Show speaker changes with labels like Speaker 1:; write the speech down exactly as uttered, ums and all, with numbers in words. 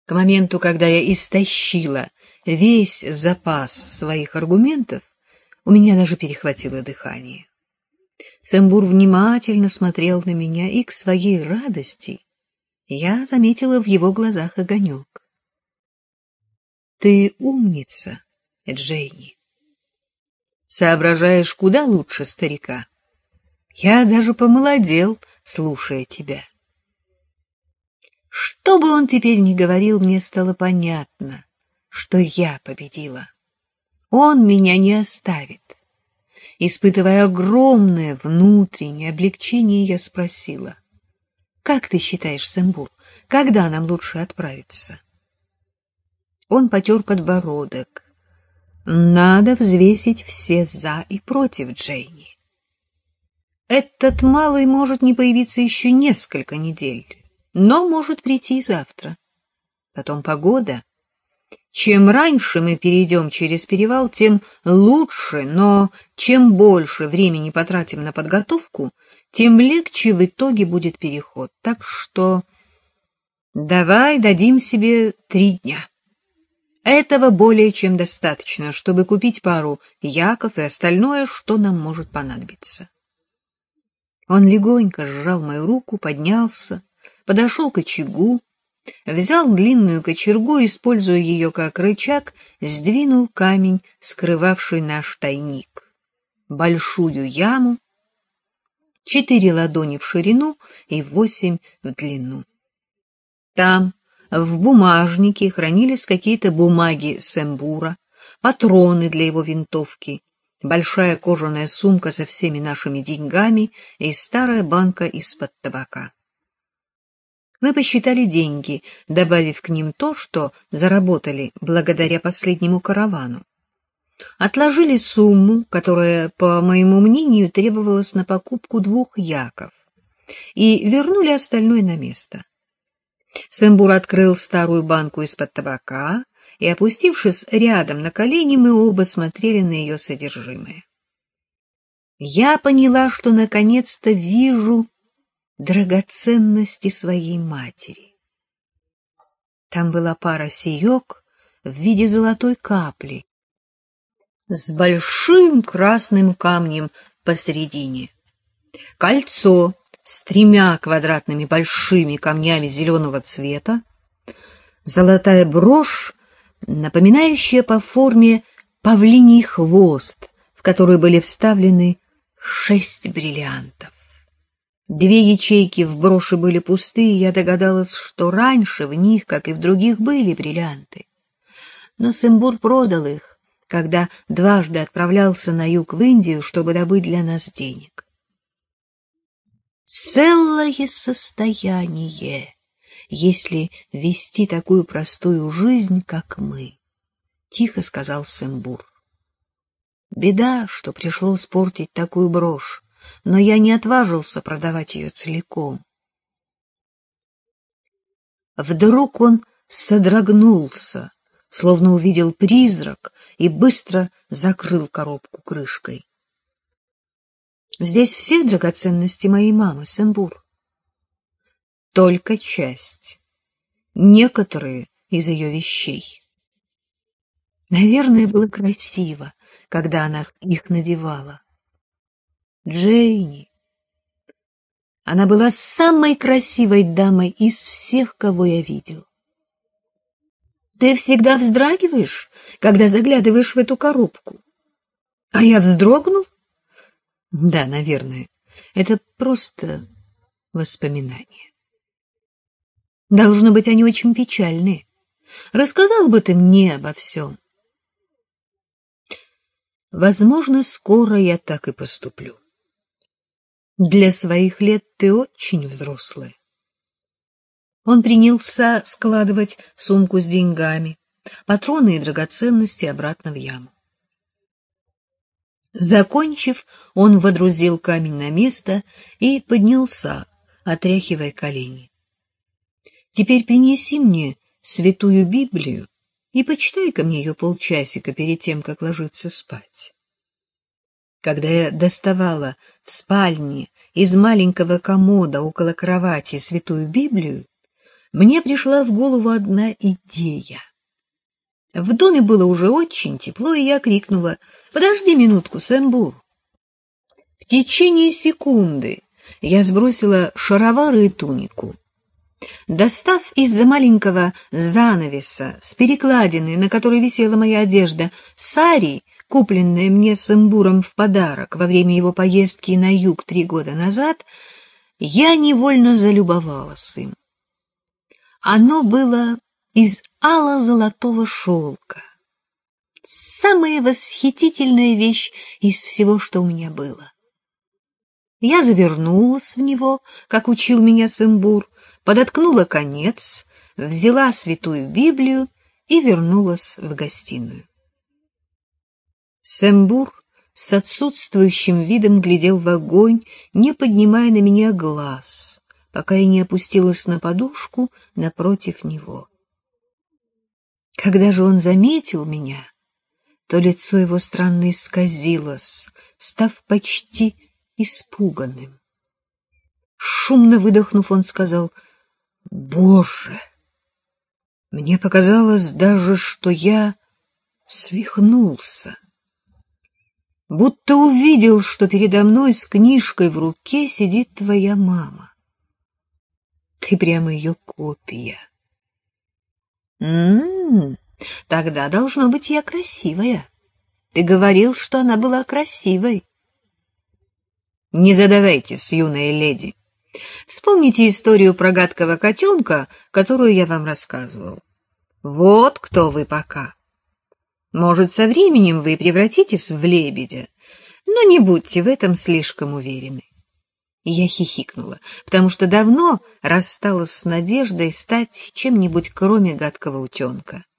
Speaker 1: К моменту, когда я истощила весь запас своих аргументов, у меня даже перехватило дыхание. Сэмбур внимательно смотрел на меня, и к своей радости я заметила в его глазах огонек. — Ты умница, Джейни. Соображаешь куда лучше старика. Я даже помолодел, слушая тебя. Что бы он теперь ни говорил, мне стало понятно, что я победила. Он меня не оставит. Испытывая огромное внутреннее облегчение, я спросила: «Как ты считаешь, Сэмбур, когда нам лучше отправиться?» Он потер подбородок. «Надо взвесить все «за» и «против», Джейни. Этот малый может не появиться еще несколько недель, но может прийти завтра. Потом погода. Чем раньше мы перейдем через перевал, тем лучше, но чем больше времени потратим на подготовку, тем легче в итоге будет переход. Так что давай дадим себе три дня. Этого более чем достаточно, чтобы купить пару яков и остальное, что нам может понадобиться. Он легонько сжал мою руку, поднялся, подошел к очагу, взял длинную кочергу, используя ее как рычаг, сдвинул камень, скрывавший наш тайник. Большую яму, четыре ладони в ширину и восемь в длину. Там, в бумажнике, хранились какие-то бумаги Сэмбура, патроны для его винтовки, большая кожаная сумка со всеми нашими деньгами и старая банка из-под табака. Мы посчитали деньги, добавив к ним то, что заработали благодаря последнему каравану. Отложили сумму, которая, по моему мнению, требовалась на покупку двух яков, и вернули остальное на место. Сэмбур открыл старую банку из-под табака, и, опустившись рядом на колени, мы оба смотрели на ее содержимое. Я поняла, что наконец-то вижу драгоценности своей матери. Там была пара серег в виде золотой капли с большим красным камнем посередине, кольцо с тремя квадратными большими камнями зеленого цвета, золотая брошь, напоминающая по форме павлиний хвост, в который были вставлены шесть бриллиантов. Две ячейки в броши были пустые, и я догадалась, что раньше в них, как и в других, были бриллианты. Но Сэмбур продал их, когда дважды отправлялся на юг в Индию, чтобы добыть для нас денег. Целое состояние, если вести такую простую жизнь, как мы, — тихо сказал Сэмбур. Беда, что пришлось портить такую брошь, но я не отважился продавать ее целиком. Вдруг он содрогнулся, словно увидел призрак, и быстро закрыл коробку крышкой. Здесь все драгоценности моей мамы, Сэмбур. Только часть. Некоторые из ее вещей. Наверное, было красиво, когда она их надевала. Джейни. Она была самой красивой дамой из всех, кого я видел. Ты всегда вздрагиваешь, когда заглядываешь в эту коробку. А я вздрогнул? Да, наверное. Это просто воспоминания. Должно быть, они очень печальные. Рассказал бы ты мне обо всем. Возможно, скоро я так и поступлю. Для своих лет ты очень взрослая. Он принялся складывать сумку с деньгами, патроны и драгоценности обратно в яму. Закончив, он водрузил камень на место и поднялся, отряхивая колени. Теперь принеси мне святую Библию и почитай-ка мне ее полчасика перед тем, как ложиться спать. Когда я доставала в спальне из маленького комода около кровати святую Библию, мне пришла в голову одна идея. В доме было уже очень тепло, и я крикнула: «Подожди минутку, Сэмбур!» В течение секунды я сбросила шаровары и тунику. Достав из-за маленького занавеса с перекладиной, на которой висела моя одежда, сари, купленное мне Сэмбуром в подарок во время его поездки на юг три года назад, я невольно залюбовалась им. Оно было из ало-золотого шелка. Самая восхитительная вещь из всего, что у меня было. Я завернулась в него, как учил меня Сэмбур, подоткнула конец, взяла святую Библию и вернулась в гостиную. Сэмбур с отсутствующим видом глядел в огонь, не поднимая на меня глаз, пока я не опустилась на подушку напротив него. Когда же он заметил меня, то лицо его странно исказилось, став почти испуганным. Шумно выдохнув, он сказал: «Боже!» Мне показалось даже, что я свихнулся. Будто увидел, что передо мной с книжкой в руке сидит твоя мама. Ты прямо ее копия. М-м-м, тогда, должно быть, я красивая. Ты говорил, что она была красивой. Не задавайтесь, юная леди. Вспомните историю про гадкого котенка, которую я вам рассказывал. Вот кто вы пока. Может, со временем вы превратитесь в лебедя, но не будьте в этом слишком уверены. Я хихикнула, потому что давно рассталась с надеждой стать чем-нибудь кроме гадкого утенка.